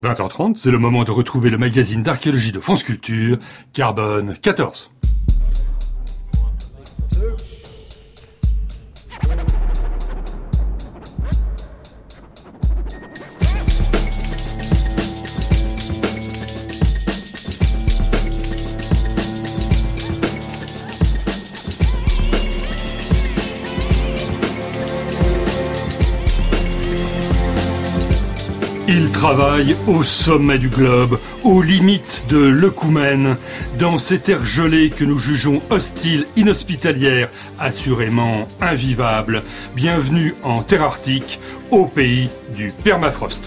20h30, c'est le moment de retrouver le magazine d'archéologie de France Culture, Carbone 14. Il travaille au sommet du globe, aux limites de l'œcumène, dans ces terres gelées que nous jugeons hostiles, inhospitalières, assurément invivables. Bienvenue en terre arctique, au pays du permafrost.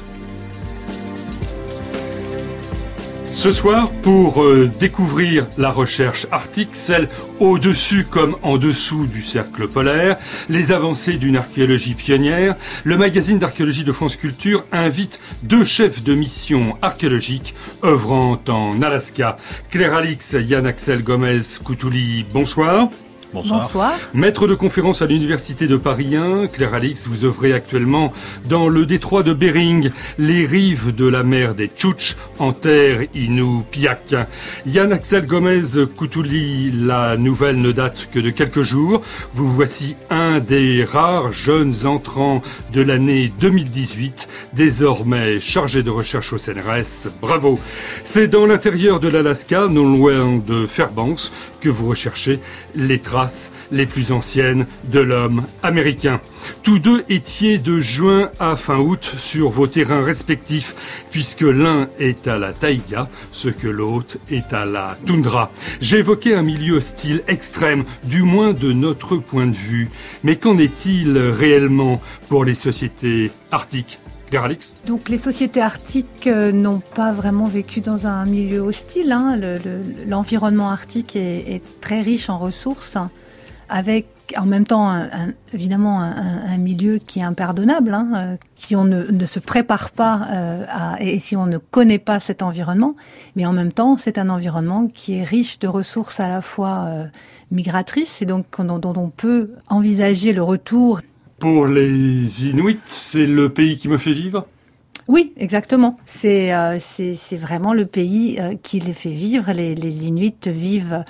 Ce soir, pour découvrir la recherche arctique, celle au-dessus comme en dessous du cercle polaire, les avancées d'une archéologie pionnière, le magazine d'archéologie de France Culture invite deux chefs de mission archéologiques œuvrant en Alaska. Claire-Alix Yann-Axel Gomez-Coutouli, bonsoir. Bonsoir. Bonsoir. Maître de conférence à l'Université de Paris 1, Claire-Alix, vous œuvrez actuellement dans le détroit de Bering, les rives de la mer des Tchouktches, en terre Inupiaq. Yann-Axel Gomez-Coutouli, la nouvelle ne date que de quelques jours. Vous voici un des rares jeunes entrants de l'année 2018, désormais chargé de recherche au CNRS. Bravo. C'est dans l'intérieur de l'Alaska, non loin de Fairbanks, que vous recherchez les traces les plus anciennes de l'homme américain. Tous deux étiez de juin à fin août sur vos terrains respectifs, puisque l'un est à la taïga, ce que l'autre est à la toundra. J'évoquais un milieu hostile extrême, du moins de notre point de vue. Mais qu'en est-il réellement pour les sociétés arctiques ? Claire-Alix ? Donc les sociétés arctiques n'ont pas vraiment vécu dans un milieu hostile. L'environnement arctique est très riche en ressources, avec en même temps évidemment un milieu qui est impardonnable. Si on ne se prépare pas et si on ne connaît pas cet environnement, mais en même temps c'est un environnement qui est riche de ressources à la fois migratrices et donc dont on peut envisager le retour. Pour les Inuits, c'est le pays qui me fait vivre ? Oui, exactement. C'est vraiment le pays qui les fait vivre. Les Inuits vivent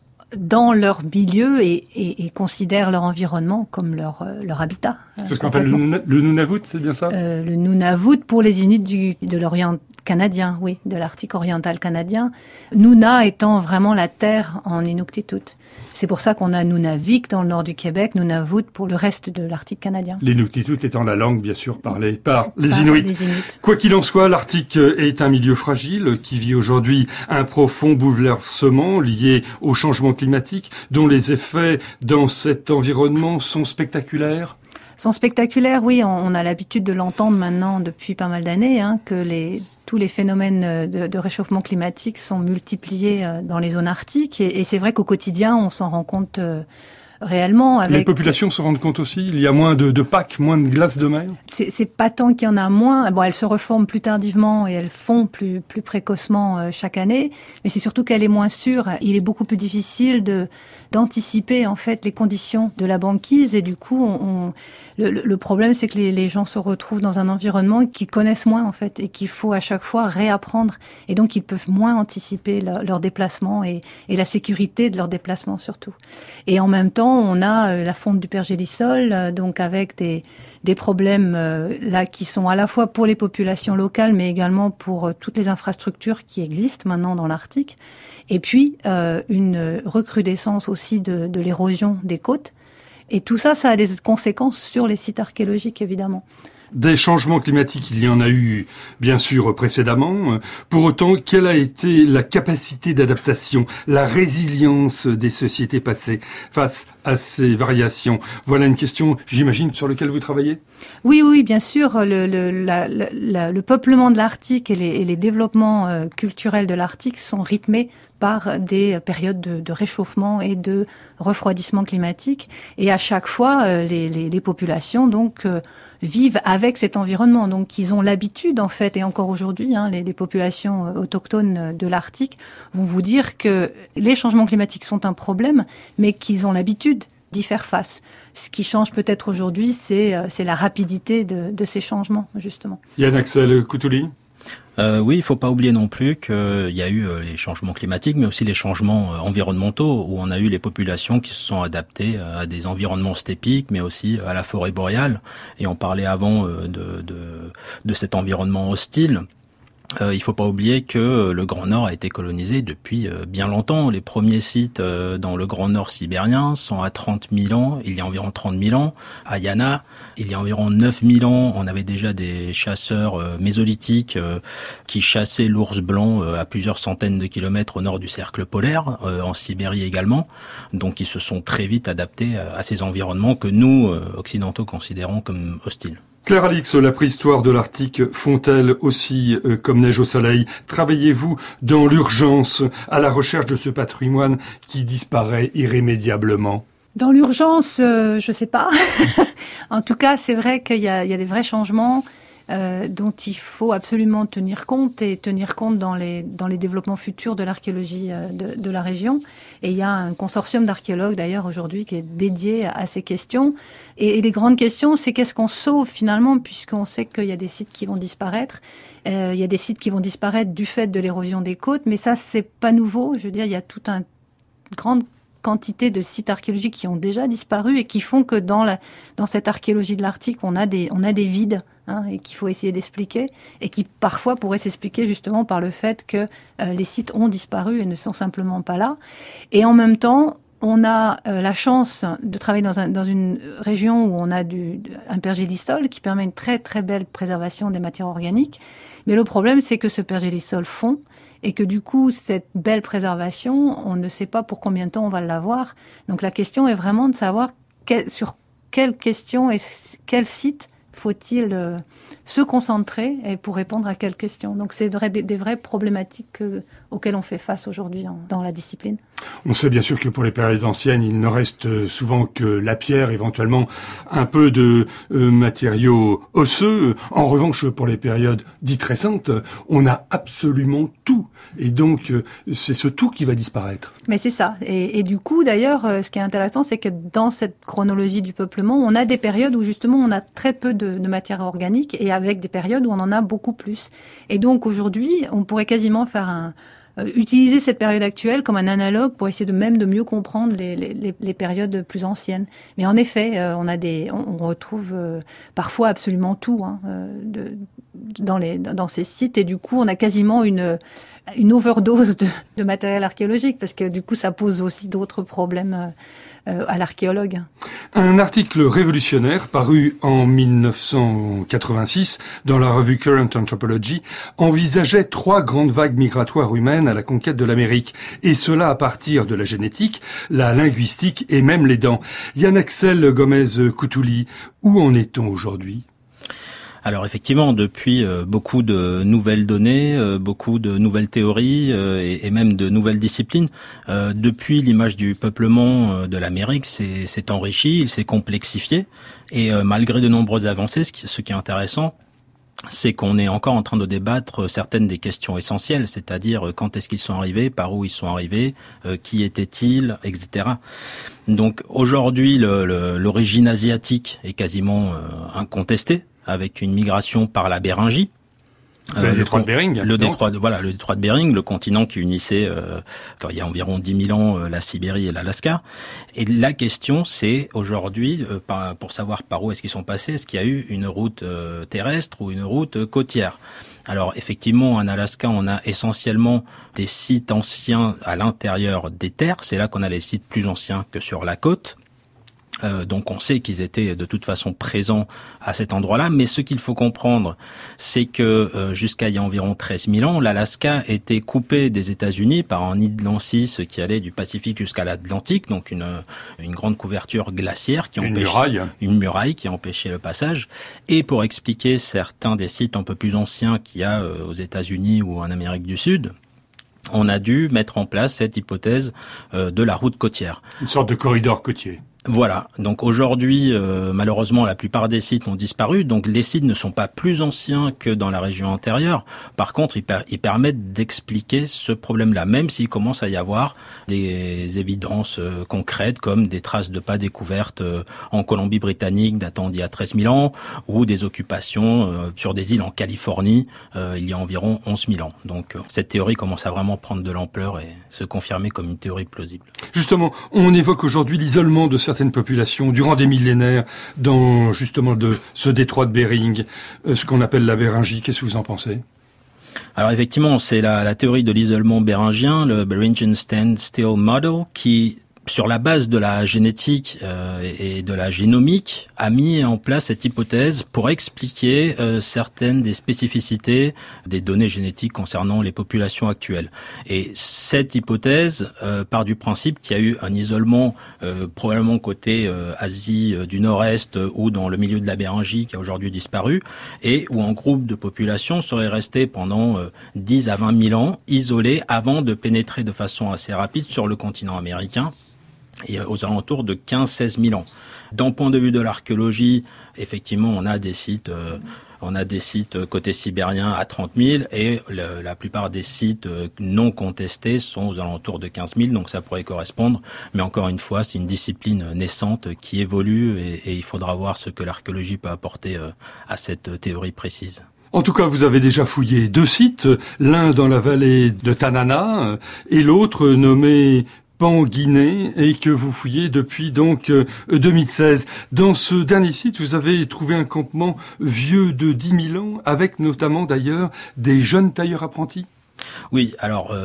dans leur milieu et considèrent leur environnement comme leur habitat. C'est ce qu'on appelle le Nunavut, c'est bien ça ? Le Nunavut pour les Inuits de l'Orient canadien, oui, de l'Arctique oriental canadien. Nuna étant vraiment la terre en Inuktitut. C'est pour ça qu'on a Nunavik dans le nord du Québec, Nunavut pour le reste de l'Arctique canadien. L'Inuktitut étant la langue, bien sûr, parlée par les Inuits. Quoi qu'il en soit, l'Arctique est un milieu fragile qui vit aujourd'hui un profond bouleversement lié au changement climatique, dont les effets dans cet environnement sont spectaculaires. Sont spectaculaires, oui. On a l'habitude de l'entendre maintenant depuis pas mal d'années, que tous les phénomènes de réchauffement climatique sont multipliés dans les zones arctiques. Et c'est vrai qu'au quotidien, on s'en rend compte réellement. Les populations se rendent compte aussi, il y a moins de packs, moins de glace de mer. C'est pas tant qu'il y en a moins. Bon, elles se reforment plus tardivement et elles fondent plus précocement chaque année. Mais c'est surtout qu'elle est moins sûre. Il est beaucoup plus difficile d'anticiper en fait les conditions de la banquise et du coup le problème c'est que les gens se retrouvent dans un environnement qu'ils connaissent moins en fait et qu'il faut à chaque fois réapprendre et donc ils peuvent moins anticiper leur déplacement et la sécurité de leur déplacement surtout. Et en même temps on a la fonte du pergélisol donc avec des problèmes là qui sont à la fois pour les populations locales mais également pour toutes les infrastructures qui existent maintenant dans l'Arctique et puis une recrudescence aussi de l'érosion des côtes. Et tout ça, ça a des conséquences sur les sites archéologiques, évidemment. Des changements climatiques, il y en a eu, bien sûr, précédemment. Pour autant, quelle a été la capacité d'adaptation, la résilience des sociétés passées face à ces variations ? Voilà une question, j'imagine, sur laquelle vous travaillez ? Oui, bien sûr. Le peuplement de l'Arctique et les développements culturels de l'Arctique sont rythmés par des périodes de réchauffement et de refroidissement climatique. Et à chaque fois, les populations donc vivent avec cet environnement. Donc, ils ont l'habitude, en fait, et encore aujourd'hui, les populations autochtones de l'Arctique vont vous dire que les changements climatiques sont un problème, mais qu'ils ont l'habitude d'y faire face. Ce qui change peut-être aujourd'hui, c'est la rapidité de ces changements, justement. Yann-Axel Coutouli ? Oui, il faut pas oublier non plus qu'il y a eu les changements climatiques, mais aussi les changements environnementaux, où on a eu les populations qui se sont adaptées à des environnements steppiques, mais aussi à la forêt boréale. Et on parlait avant de cet environnement hostile. Il faut pas oublier que le Grand Nord a été colonisé depuis bien longtemps. Les premiers sites dans le Grand Nord sibérien sont à 30 000 ans, il y a environ 30 000 ans. À Yana, il y a environ 9 000 ans, on avait déjà des chasseurs mésolithiques qui chassaient l'ours blanc à plusieurs centaines de kilomètres au nord du cercle polaire, en Sibérie également. Donc ils se sont très vite adaptés à ces environnements que nous, occidentaux, considérons comme hostiles. Claire Alix, la préhistoire de l'Arctique fond-elle aussi comme neige au soleil? Travaillez-vous dans l'urgence à la recherche de ce patrimoine qui disparaît irrémédiablement? Dans l'urgence, je sais pas. En tout cas, c'est vrai qu'il y a des vrais changements dont il faut absolument tenir compte et tenir compte dans les développements futurs de l'archéologie de la région. Et il y a un consortium d'archéologues d'ailleurs aujourd'hui qui est dédié à ces questions. Et les grandes questions, c'est qu'est-ce qu'on sauve finalement, puisqu'on sait qu'il y a des sites qui vont disparaître. Il y a des sites qui vont disparaître du fait de l'érosion des côtes, mais ça c'est pas nouveau. Je veux dire, il y a toute une grande quantité de sites archéologiques qui ont déjà disparu et qui font que dans cette archéologie de l'Arctique, on a des vides. Et qu'il faut essayer d'expliquer, et qui parfois pourraient s'expliquer justement par le fait que les sites ont disparu et ne sont simplement pas là. Et en même temps, on a la chance de travailler dans une région où on a un pergélisol qui permet une très très belle préservation des matières organiques. Mais le problème, c'est que ce pergélisol fond, et que du coup, cette belle préservation, on ne sait pas pour combien de temps on va l'avoir. Donc la question est vraiment de savoir sur quelle question et quel site faut-il se concentrer et pour répondre à quelles questions. Donc c'est des vraies problématiques auxquelles on fait face aujourd'hui dans la discipline. On sait bien sûr que pour les périodes anciennes, il ne reste souvent que la pierre, éventuellement un peu de matériaux osseux. En revanche, pour les périodes dites récentes, on a absolument tout. Et donc, c'est ce tout qui va disparaître. Mais c'est ça. Et du coup, d'ailleurs, ce qui est intéressant, c'est que dans cette chronologie du peuplement, on a des périodes où justement on a très peu de matière organique et avec des périodes où on en a beaucoup plus. Et donc aujourd'hui, on pourrait quasiment faire utiliser cette période actuelle comme un analogue pour essayer de mieux comprendre les périodes plus anciennes. Mais en effet, on retrouve parfois absolument tout dans ces sites, et du coup, on a quasiment une overdose de matériel archéologique, parce que du coup, ça pose aussi d'autres problèmes à l'archéologue. Un article révolutionnaire paru en 1986 dans la revue Current Anthropology envisageait 3 grandes vagues migratoires humaines à la conquête de l'Amérique, et cela à partir de la génétique, la linguistique et même les dents. Yann Axel Gomez-Coutouli, où en est-on aujourd'hui ? Alors effectivement, depuis beaucoup de nouvelles données, beaucoup de nouvelles théories et même de nouvelles disciplines, depuis l'image du peuplement de l'Amérique s'est enrichi, il s'est complexifié, et malgré de nombreuses avancées, ce qui est intéressant, c'est qu'on est encore en train de débattre certaines des questions essentielles, c'est-à-dire quand est-ce qu'ils sont arrivés, par où ils sont arrivés, qui étaient-ils, etc. Donc aujourd'hui, l'origine asiatique est quasiment incontestée, avec une migration par la Béringie. Le détroit de Bering. Le détroit de Bering, le continent qui unissait, il y a environ 10 000 ans, la Sibérie et l'Alaska. Et la question, c'est aujourd'hui, pour savoir par où est-ce qu'ils sont passés, est-ce qu'il y a eu une route terrestre ou une route côtière? Alors effectivement, en Alaska, on a essentiellement des sites anciens à l'intérieur des terres. C'est là qu'on a les sites plus anciens que sur la côte. Donc on sait qu'ils étaient de toute façon présents à cet endroit-là, mais ce qu'il faut comprendre, c'est que jusqu'à il y a environ 13 000 ans, l'Alaska était coupé des États-Unis par un nid de Lancis qui allait du Pacifique jusqu'à l'Atlantique, donc une grande couverture glaciaire qui empêchait une muraille qui empêchait le passage. Et pour expliquer certains des sites un peu plus anciens qu'il y a aux États-Unis ou en Amérique du Sud, on a dû mettre en place cette hypothèse de la route côtière. Une sorte de corridor côtier. Voilà. Donc aujourd'hui, malheureusement, la plupart des sites ont disparu. Donc les sites ne sont pas plus anciens que dans la région antérieure. Par contre, ils permettent d'expliquer ce problème-là, même s'il commence à y avoir des évidences concrètes, comme des traces de pas découvertes en Colombie-Britannique datant d'il y a 13 000 ans, ou des occupations sur des îles en Californie il y a environ 11 000 ans. Donc cette théorie commence à vraiment prendre de l'ampleur et se confirmer comme une théorie plausible. Justement, on évoque aujourd'hui l'isolement de certaines populations durant des millénaires dans justement ce détroit de Bering, ce qu'on appelle la Béringie. Qu'est-ce que vous en pensez ? Alors effectivement, c'est la théorie de l'isolement béringien, le Beringian Standstill Model, qui, sur la base de la génétique et de la génomique, a mis en place cette hypothèse pour expliquer certaines des spécificités des données génétiques concernant les populations actuelles. Et cette hypothèse part du principe qu'il y a eu un isolement probablement côté Asie du Nord-Est ou dans le milieu de la Béringie qui a aujourd'hui disparu, et où un groupe de populations serait resté pendant 10 à 20 000 ans isolés avant de pénétrer de façon assez rapide sur le continent américain, et aux alentours de 15-16 000 ans. D'un point de vue de l'archéologie, effectivement, on a des sites côté sibérien à 30 000 et la plupart des sites non contestés sont aux alentours de 15 000, donc ça pourrait correspondre. Mais encore une fois, c'est une discipline naissante qui évolue et il faudra voir ce que l'archéologie peut apporter à cette théorie précise. En tout cas, vous avez déjà fouillé 2 sites, l'un dans la vallée de Tanana et l'autre nommé Panguiné, et que vous fouillez depuis donc 2016. Dans ce dernier site, vous avez trouvé un campement vieux de 10 000 ans, avec notamment d'ailleurs des jeunes tailleurs apprentis. Oui, alors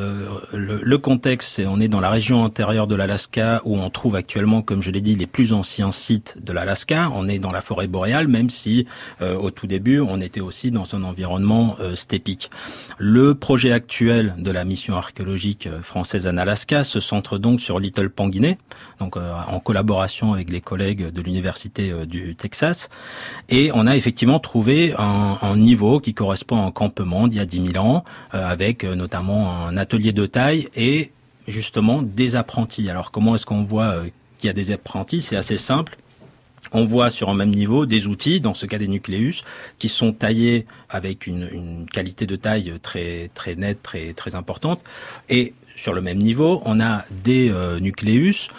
le contexte, c'est on est dans la région intérieure de l'Alaska où on trouve actuellement, comme je l'ai dit, les plus anciens sites de l'Alaska. On est dans la forêt boréale, même si au tout début, on était aussi dans un environnement stépique. Le projet actuel de la mission archéologique française en Alaska se centre donc sur Little Panguiné, donc en collaboration avec les collègues de l'université du Texas. Et on a effectivement trouvé un niveau qui correspond à un campement d'il y a 10 000 ans, avec notamment un atelier de taille et justement des apprentis. Alors comment est-ce qu'on voit qu'il y a des apprentis ? C'est assez simple. On voit sur un même niveau des outils, dans ce cas des nucléus, qui sont taillés avec une qualité de taille très très nette, très très importante. Et sur le même niveau, on a des nucléus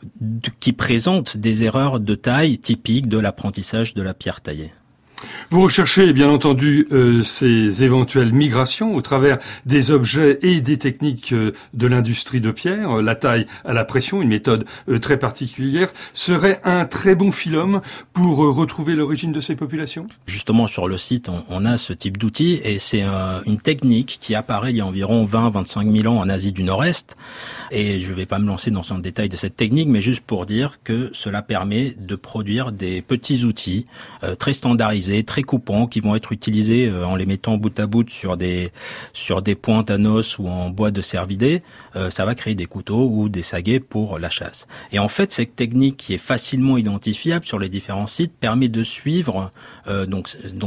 qui présentent des erreurs de taille typiques de l'apprentissage de la pierre taillée. Vous recherchez bien entendu ces éventuelles migrations au travers des objets et des techniques de l'industrie de pierre. La taille à la pression, une méthode très particulière, serait un très bon filum pour retrouver l'origine de ces populations ? Justement, sur le site, on a ce type d'outil et c'est une technique qui apparaît il y a environ 20-25 000 ans en Asie du Nord-Est. Et je ne vais pas me lancer dans le détail de cette technique, mais juste pour dire que cela permet de produire des petits outils très standardisés, très coupants, qui vont être utilisés en les mettant bout à bout sur des pointes à noces ou en bois de cervidés. Ça va créer des couteaux ou des saguets pour la chasse. Et en fait, cette technique qui est facilement identifiable sur les différents sites permet de suivre donc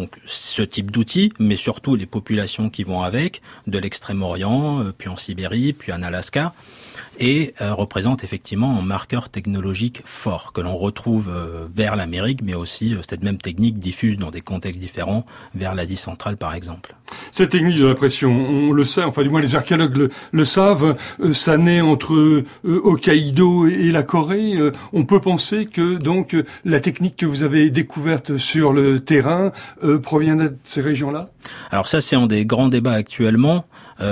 ce type d'outils, mais surtout les populations qui vont avec, de l'Extrême-Orient, puis en Sibérie, puis en Alaska, et représente effectivement un marqueur technologique fort que l'on retrouve vers l'Amérique, mais aussi cette même technique diffuse dans des contextes différents vers l'Asie centrale par exemple. Cette technique de la pression, on le sait, enfin du moins les archéologues le savent, ça naît entre Hokkaido et la Corée. On peut penser que donc la technique que vous avez découverte sur le terrain provient de ces régions-là ? Alors ça, c'est un des grands débats actuellement,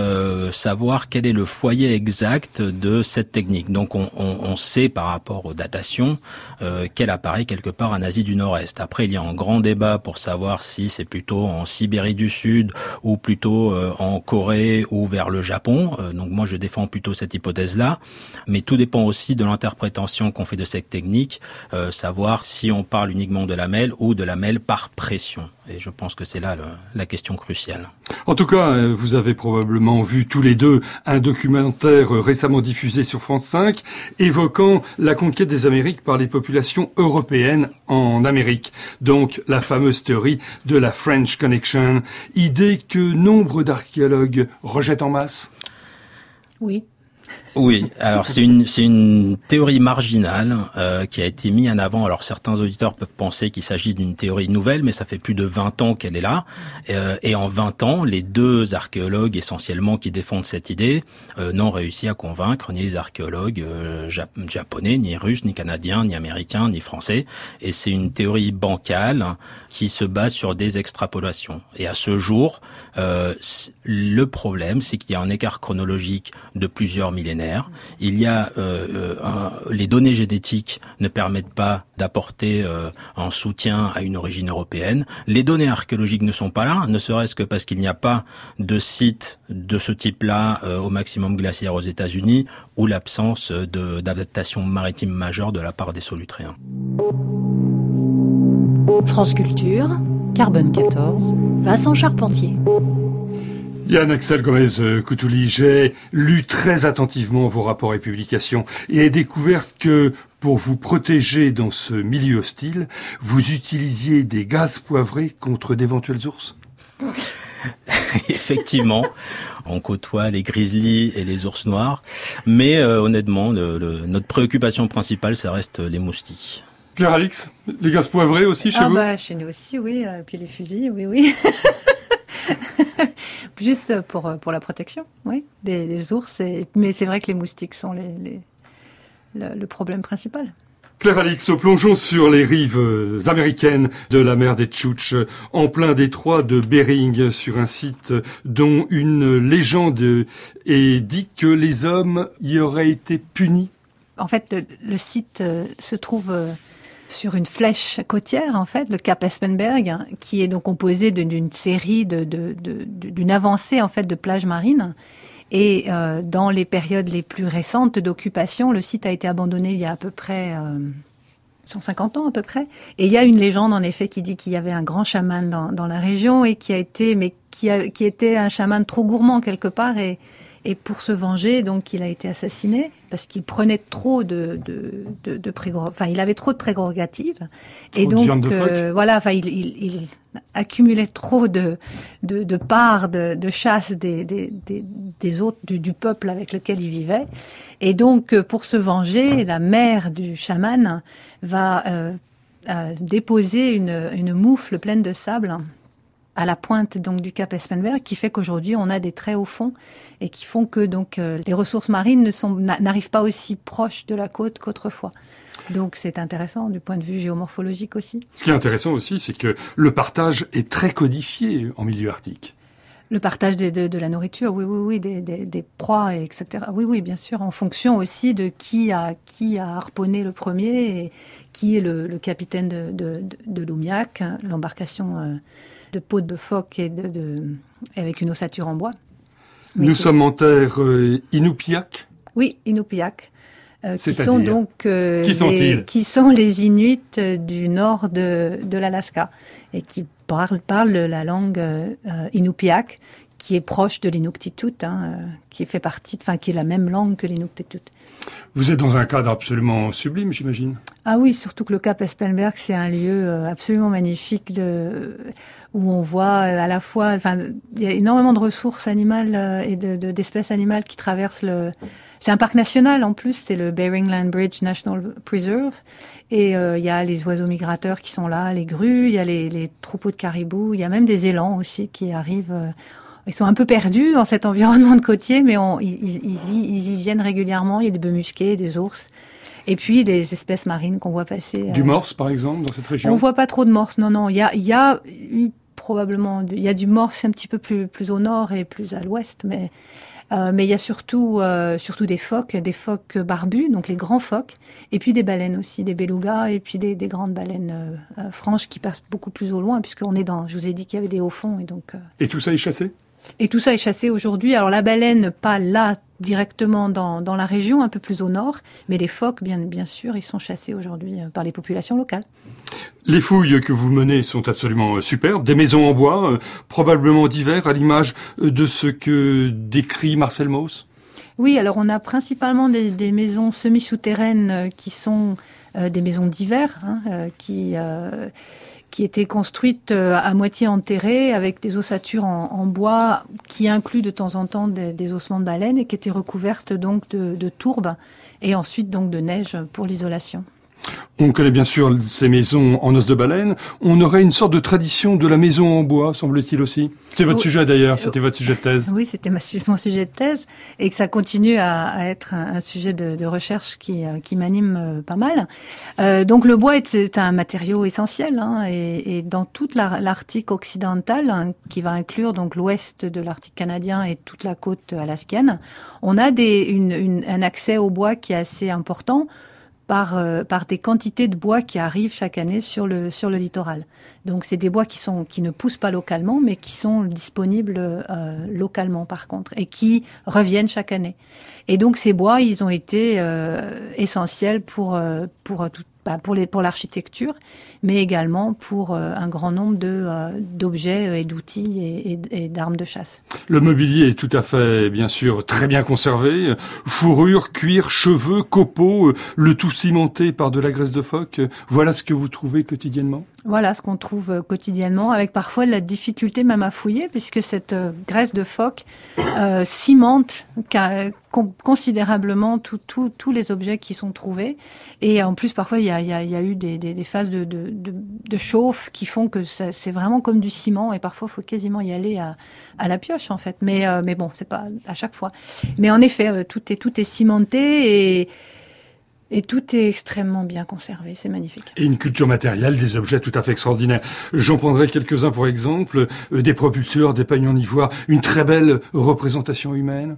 savoir quel est le foyer exact de cette technique. Donc on sait par rapport aux datations qu'elle apparaît quelque part en Asie du Nord-Est. Après, il y a un grand débat pour savoir si c'est plutôt en Sibérie du Sud ou plutôt en Corée ou vers le Japon. Donc moi, je défends plutôt cette hypothèse-là. Mais tout dépend aussi de l'interprétation qu'on fait de cette technique, savoir si on parle uniquement de lamelles ou de lamelles par pression. Et je pense que c'est là la question cruciale. En tout cas, vous avez probablement vu tous les deux un documentaire récemment diffusé sur France 5 évoquant la conquête des Amériques par les populations européennes en Amérique. Donc la fameuse théorie de la French Connection, idée que nombre d'archéologues rejettent en masse. Oui. Oui, alors c'est une théorie marginale qui a été mise en avant. Alors certains auditeurs peuvent penser qu'il s'agit d'une théorie nouvelle, mais ça fait plus de 20 ans qu'elle est là. Et en 20 ans, les deux archéologues essentiellement qui défendent cette idée n'ont réussi à convaincre ni les archéologues japonais, ni russes, ni canadiens, ni américains, ni français. Et c'est une théorie bancale qui se base sur des extrapolations. Et à ce jour, le problème, c'est qu'il y a un écart chronologique de plusieurs millénaires. Il y a les données génétiques ne permettent pas d'apporter un soutien à une origine européenne. Les données archéologiques ne sont pas là, ne serait-ce que parce qu'il n'y a pas de site de ce type-là au maximum glaciaire aux États-Unis, ou l'absence d'adaptation maritime majeure de la part des Solutréens. France Culture, Carbone 14, Vincent Charpentier. Yann-Axel Gomez-Coutouli, j'ai lu très attentivement vos rapports et publications et ai découvert que pour vous protéger dans ce milieu hostile, vous utilisiez des gaz poivrés contre d'éventuels ours. Effectivement, on côtoie les grizzlies et les ours noirs, mais honnêtement, notre préoccupation principale, ça reste les moustiques. Claire Alix, les gaz poivrés aussi chez vous ? Chez nous aussi, oui. Puis les fusils, oui. Juste pour la protection, oui, des ours. Mais c'est vrai que les moustiques sont le problème principal. Claire Alix, plongeons sur les rives américaines de la mer des Tchouktches, en plein détroit de Bering, sur un site dont une légende dit que les hommes y auraient été punis. En fait, le site se trouve sur une flèche côtière, en fait, le cap Espenberg, qui est donc composé d'une série d'une avancée, en fait, de plages marines. Et dans les périodes les plus récentes d'occupation, le site a été abandonné il y a à peu près 150 ans à peu près. Et il y a une légende, en effet, qui dit qu'il y avait un grand chaman dans la région et qui était un chaman trop gourmand quelque part et pour se venger, donc il a été assassiné parce qu'il prenait trop il avait trop de prérogatives et donc il accumulait trop de parts de chasse des autres du peuple avec lequel il vivait, et donc pour se venger, la mère du chaman va déposer une moufle pleine de sable à la pointe donc du cap Espenberg, qui fait qu'aujourd'hui on a des très hauts fonds et qui font que donc les ressources marines n'arrivent pas aussi proches de la côte qu'autrefois. Donc c'est intéressant du point de vue géomorphologique aussi. Ce qui est intéressant aussi, c'est que le partage est très codifié en milieu arctique. Le partage de la nourriture, oui, des proies, etc. Oui, bien sûr, en fonction aussi de qui a harponné le premier et qui est le capitaine de l'Oumiac, l'embarcation de peau de phoque et avec une ossature en bois. Nous sommes en terre Inupiaq. Oui, Inupiaq. Qui sont les Inuits du nord de l'Alaska et qui parlent la langue Inupiaq, qui est proche de l'Inuktitut, qui est la même langue que l'Inuktitut. Vous êtes dans un cadre absolument sublime, j'imagine. Ah oui, surtout que le cap Espenberg, c'est un lieu absolument magnifique où on voit à la fois, il y a énormément de ressources animales et d'espèces animales qui traversent c'est un parc national en plus, c'est le Bering Land Bridge National Preserve, et il y a les oiseaux migrateurs qui sont là, les grues, il y a les troupeaux de caribous, il y a même des élans aussi qui arrivent. Ils sont un peu perdus dans cet environnement de côtier, mais ils y viennent régulièrement. Il y a des bœufs musqués, des ours. Et puis, des espèces marines qu'on voit passer. Du morse, par exemple, dans cette région? On voit pas trop de morse, non. Il y a probablement, il y a du morse un petit peu plus au nord et plus à l'ouest, mais il y a surtout des phoques barbus, donc les grands phoques, et puis des baleines aussi, des belugas, et puis des grandes baleines franches qui passent beaucoup plus au loin, puisqu'on est je vous ai dit qu'il y avait des hauts fonds, et donc. Et tout ça est chassé? Et tout ça est chassé aujourd'hui. Alors la baleine, pas là directement dans la région, un peu plus au nord, mais les phoques, bien sûr, ils sont chassés aujourd'hui par les populations locales. Les fouilles que vous menez sont absolument superbes. Des maisons en bois, probablement d'hiver, à l'image de ce que décrit Marcel Mauss. Oui, alors on a principalement des maisons semi-souterraines qui sont des maisons d'hiver, qui était construite à moitié enterrée avec des ossatures en bois qui incluent de temps en temps des ossements de baleine et qui était recouverte donc de tourbe et ensuite donc de neige pour l'isolation. On connaît bien sûr ces maisons en os de baleine. On aurait une sorte de tradition de la maison en bois, semble-t-il aussi. C'est votre sujet d'ailleurs, c'était votre sujet de thèse. Oui, c'était mon sujet de thèse et que ça continue à être un sujet de recherche qui m'anime pas mal. Donc le bois est un matériau essentiel et dans toute l'Arctique occidental, qui va inclure donc l'ouest de l'Arctique canadien et toute la côte alaskienne, on a un accès au bois qui est assez important. Par des quantités de bois qui arrivent chaque année sur le littoral. Donc c'est des bois qui ne poussent pas localement, mais qui sont disponibles localement par contre, et qui reviennent chaque année. Et donc ces bois, ils ont été essentiels pour l'architecture, mais également pour un grand nombre d'objets et d'outils et d'armes de chasse. Le mobilier est tout à fait, bien sûr, très bien conservé. Fourrure, cuir, cheveux, copeaux, le tout cimenté par de la graisse de phoque. Voilà ce que vous trouvez quotidiennement ? Voilà ce qu'on trouve quotidiennement, avec parfois de la difficulté même à fouiller, puisque cette graisse de phoque cimente considérablement tous les objets qui sont trouvés. Et en plus, parfois, il y a eu des phases de chauffe qui font que c'est vraiment comme du ciment. Et parfois, il faut quasiment y aller à la pioche, en fait. Mais bon, c'est pas à chaque fois. Mais en effet, tout est cimenté et tout est extrêmement bien conservé, c'est magnifique. Et une culture matérielle, des objets tout à fait extraordinaires. J'en prendrai quelques-uns pour exemple, des propulseurs, des pagnes en ivoire, une très belle représentation humaine.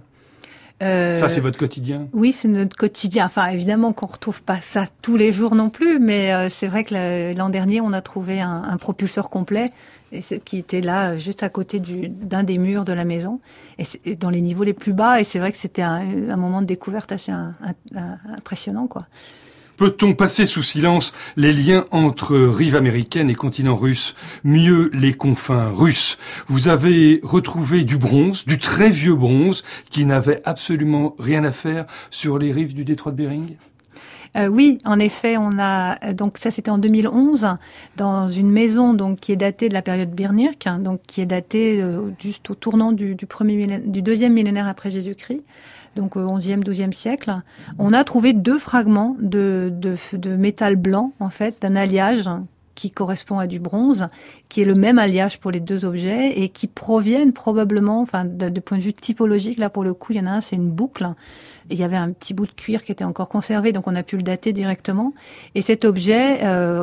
Ça, c'est votre quotidien ? Oui, c'est notre quotidien. Enfin, évidemment qu'on retrouve pas ça tous les jours non plus, mais c'est vrai que l'an dernier, on a trouvé un propulseur complet qui était là, juste à côté d'un des murs de la maison, et dans les niveaux les plus bas. Et c'est vrai que c'était un moment de découverte assez impressionnant, quoi. Peut-on passer sous silence les liens entre rive américaine et continent russe, mieux les confins russes ? Vous avez retrouvé du bronze, du très vieux bronze, qui n'avait absolument rien à faire sur les rives du détroit de Bering ? Oui, en effet, on a donc ça c'était en 2011 dans une maison donc qui est datée de la période Birnirk, donc qui est datée juste au tournant du deuxième millénaire après Jésus-Christ. Donc au 11e, 12e siècle, on a trouvé 2 fragments de métal blanc, en fait, d'un alliage qui correspond à du bronze, qui est le même alliage pour les 2 objets et qui proviennent probablement, enfin, de point de vue typologique, là pour le coup, il y en a un, c'est une boucle. Et il y avait un petit bout de cuir qui était encore conservé, donc on a pu le dater directement. Et cet objet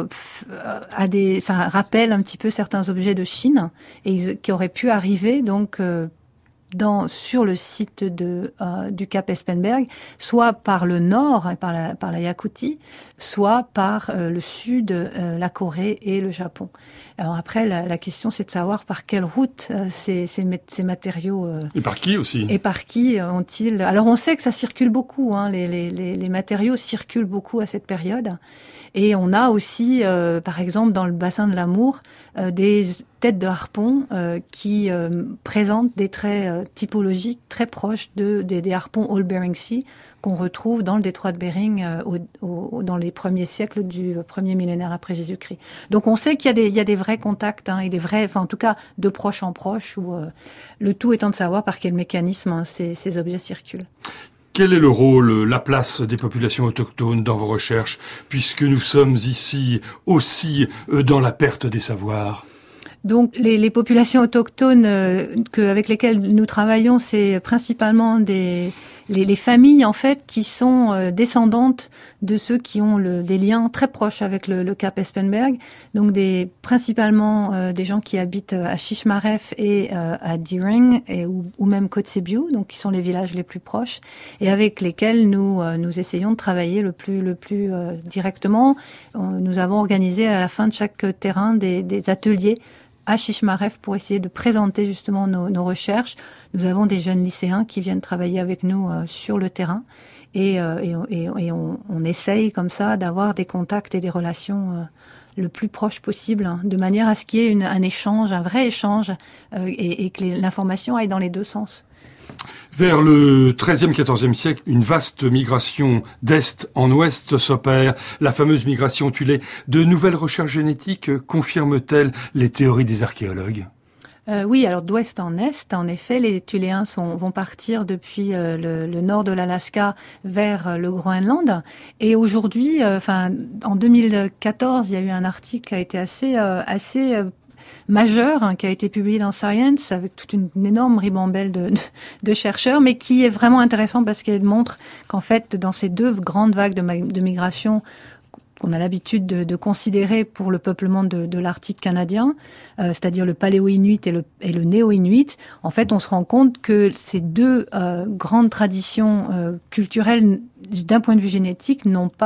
rappelle un petit peu certains objets de Chine et qui auraient pu arriver donc sur le site du Cap Espenberg, soit par le nord, par la Yakoutie, soit par le sud, la Corée et le Japon. Alors après, la question, c'est de savoir par quelle route ces matériaux... et par qui aussi ? Et par qui ont-ils... Alors on sait que ça circule beaucoup, les matériaux circulent beaucoup à cette période. Et on a aussi, par exemple, dans le bassin de l'Amour, des têtes de harpons qui présentent des traits typologiques très proches des harpons Old Bering Sea qu'on retrouve dans le détroit de Bering dans les premiers siècles du premier millénaire après Jésus-Christ. Donc on sait qu'il y a des vrais contacts et des vrais, enfin en tout cas de proche en proche, où le tout étant de savoir par quel mécanisme ces objets circulent. Quel est le rôle, la place des populations autochtones dans vos recherches, puisque nous sommes ici aussi dans la perte des savoirs ? Donc les populations autochtones avec lesquelles nous travaillons, c'est principalement les familles en fait qui sont descendantes de ceux qui ont des liens très proches avec le Cap Espenberg. Donc principalement des gens qui habitent à Shishmaref et à Deering ou même Kotzebue, donc qui sont les villages les plus proches et avec lesquels nous essayons de travailler le plus directement. Nous avons organisé à la fin de chaque terrain des ateliers à Shishmaref pour essayer de présenter justement nos recherches. Nous avons des jeunes lycéens qui viennent travailler avec nous sur le terrain et on essaye comme ça d'avoir des contacts et des relations le plus proche possible, de manière à ce qu'il y ait un échange, un vrai échange, et que l'information aille dans les deux sens. Vers le XIIIe, XIVe siècle, une vaste migration d'Est en Ouest s'opère, la fameuse migration Thulé. De nouvelles recherches génétiques confirment-elles les théories des archéologues ? Oui, alors d'ouest en est, en effet, les Thuléens vont partir depuis le nord de l'Alaska vers le Groenland. Et aujourd'hui, en 2014, il y a eu un article qui a été assez majeur, qui a été publié dans Science avec toute une énorme ribambelle de chercheurs, mais qui est vraiment intéressant parce qu'elle montre qu'en fait, dans ces deux grandes vagues de migration qu'on a l'habitude de considérer pour le peuplement de l'Arctique canadien, c'est-à-dire le paléo-inuit et le néo-inuit, en fait, on se rend compte que ces deux grandes traditions culturelles, d'un point de vue génétique,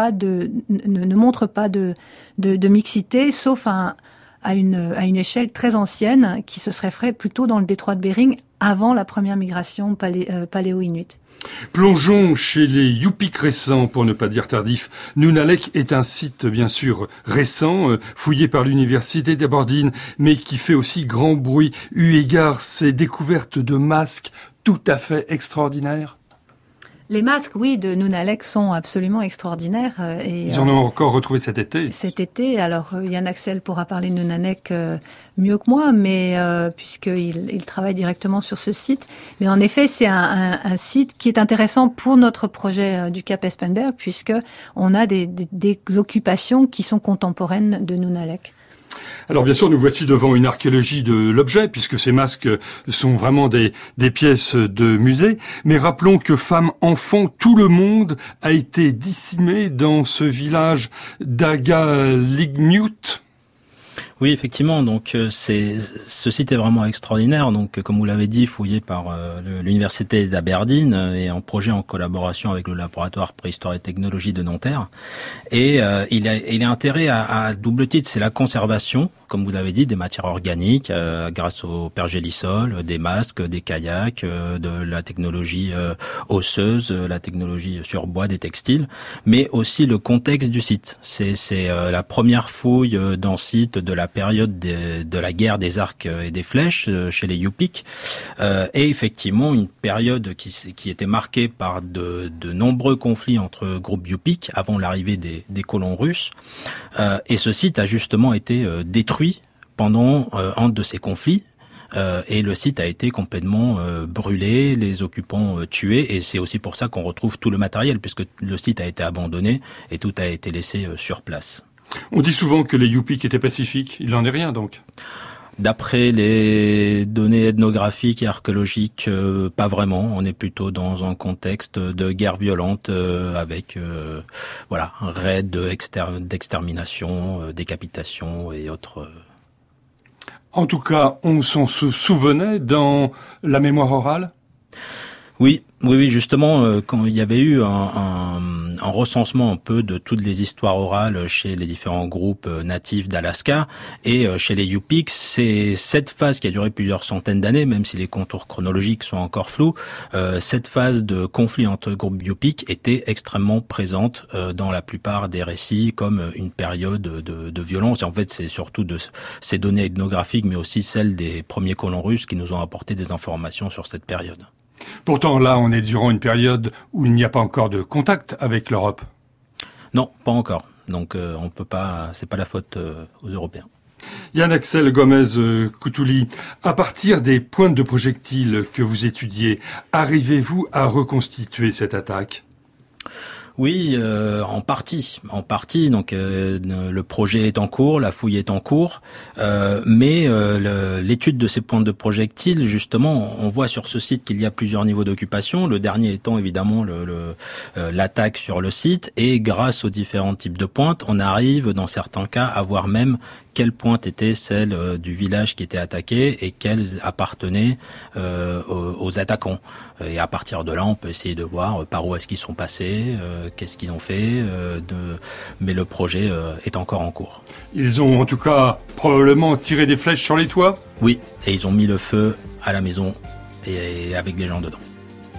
ne montrent pas de mixité, sauf à une échelle très ancienne qui se serait fait plutôt dans le détroit de Bering avant la première migration paléo-inuit. Plongeons chez les Yupik récents, pour ne pas dire tardifs. Nunalak est un site, bien sûr, récent, fouillé par l'université d'Aberdeen, mais qui fait aussi grand bruit, eu égard ces découvertes de masques tout à fait extraordinaires. Les masques, oui, de Nunalak sont absolument extraordinaires. Ils en ont encore retrouvé cet été. Cet été, alors Yann Axel pourra parler de Nunalak mieux que moi, mais puisqu'il travaille directement sur ce site. Mais en effet, c'est un site qui est intéressant pour notre projet du Cap Espenberg, puisque on a des occupations qui sont contemporaines de Nunalak. Alors bien sûr, nous voici devant une archéologie de l'objet, puisque ces masques sont vraiment des pièces de musée. Mais rappelons que femmes, enfants, tout le monde a été décimé dans ce village d'Agaligmut. Oui, effectivement. Donc, ce site est vraiment extraordinaire. Donc, comme vous l'avez dit, fouillé par l'université d'Aberdeen et en projet en collaboration avec le laboratoire Préhistoire et Technologie de Nanterre. Et il est intérêt à double titre. C'est la conservation, comme vous l'avez dit, des matières organiques grâce au pergélisol, des masques, des kayaks, de la technologie osseuse, la technologie sur bois, des textiles, mais aussi le contexte du site. C'est la première fouille d'un site de la période de la guerre des arcs et des flèches chez les Yupik, et effectivement une période qui était marquée par de nombreux conflits entre groupes Yupik avant l'arrivée des colons russes, et ce site a justement été détruit pendant un de ces conflits. Et le site a été complètement brûlé, les occupants tués, et c'est aussi pour ça qu'on retrouve tout le matériel, puisque le site a été abandonné et tout a été laissé sur place. On dit souvent que les Yupik étaient pacifiques. Il n'en est rien, donc. D'après les données ethnographiques et archéologiques, pas vraiment. On est plutôt dans un contexte de guerre violente avec raids d'extermination, décapitation et autres. En tout cas, on s'en souvenait dans la mémoire orale ? Oui, justement, quand il y avait eu un recensement un peu de toutes les histoires orales chez les différents groupes natifs d'Alaska et chez les Yupik, c'est cette phase qui a duré plusieurs centaines d'années, même si les contours chronologiques sont encore flous, cette phase de conflit entre groupes Yupik était extrêmement présente dans la plupart des récits comme une période de violence. Et en fait, c'est surtout de ces données ethnographiques, mais aussi celles des premiers colons russes qui nous ont apporté des informations sur cette période. Pourtant, là, on est durant une période où il n'y a pas encore de contact avec l'Europe. Non, pas encore. Donc, on peut pas. C'est pas la faute aux Européens. Yann Axel Gomez-Coutouli, à partir des pointes de projectiles que vous étudiez, arrivez-vous à reconstituer cette attaque ? Oui, en partie. Donc le projet est en cours, la fouille est en cours, mais l'étude de ces pointes de projectiles, justement, on voit sur ce site qu'il y a plusieurs niveaux d'occupation. Le dernier étant évidemment l'attaque sur le site, et grâce aux différents types de pointes, on arrive dans certains cas à voir même quelle pointe était celle du village qui était attaqué et quelles appartenaient aux attaquants. Et à partir de là, on peut essayer de voir par où est-ce qu'ils sont passés, qu'est-ce qu'ils ont fait, mais le projet est encore en cours. Ils ont en tout cas probablement tiré des flèches sur les toits ? Oui, et ils ont mis le feu à la maison et avec les gens dedans.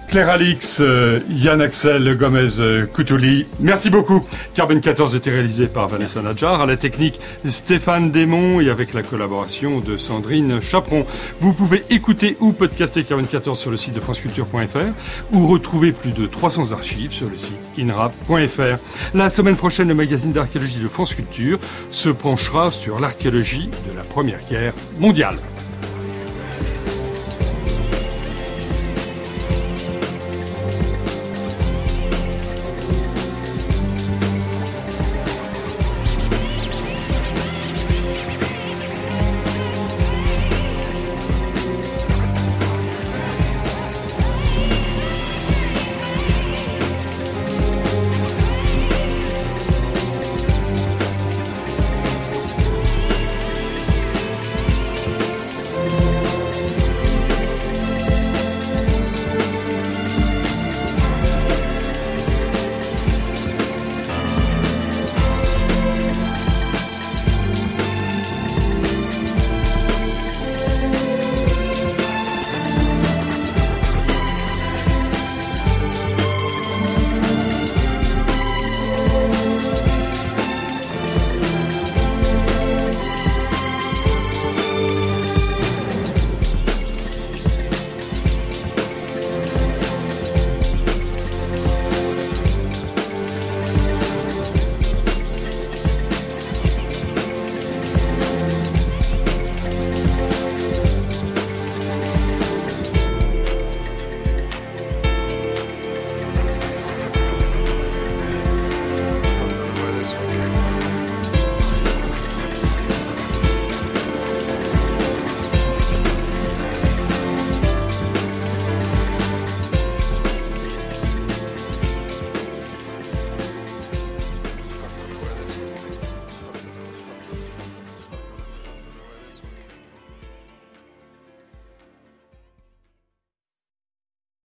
Claire Alix, Yann-Axel Gomez-Coutouli, merci beaucoup. Carbone 14 était réalisé par Vanessa Nadjar, à la technique Stéphane Desmond et avec la collaboration de Sandrine Chaperon. Vous pouvez écouter ou podcaster Carbone 14 sur le site de franceculture.fr ou retrouver plus de 300 archives sur le site inrap.fr. La semaine prochaine, le magazine d'archéologie de France Culture se penchera sur l'archéologie de la Première Guerre mondiale.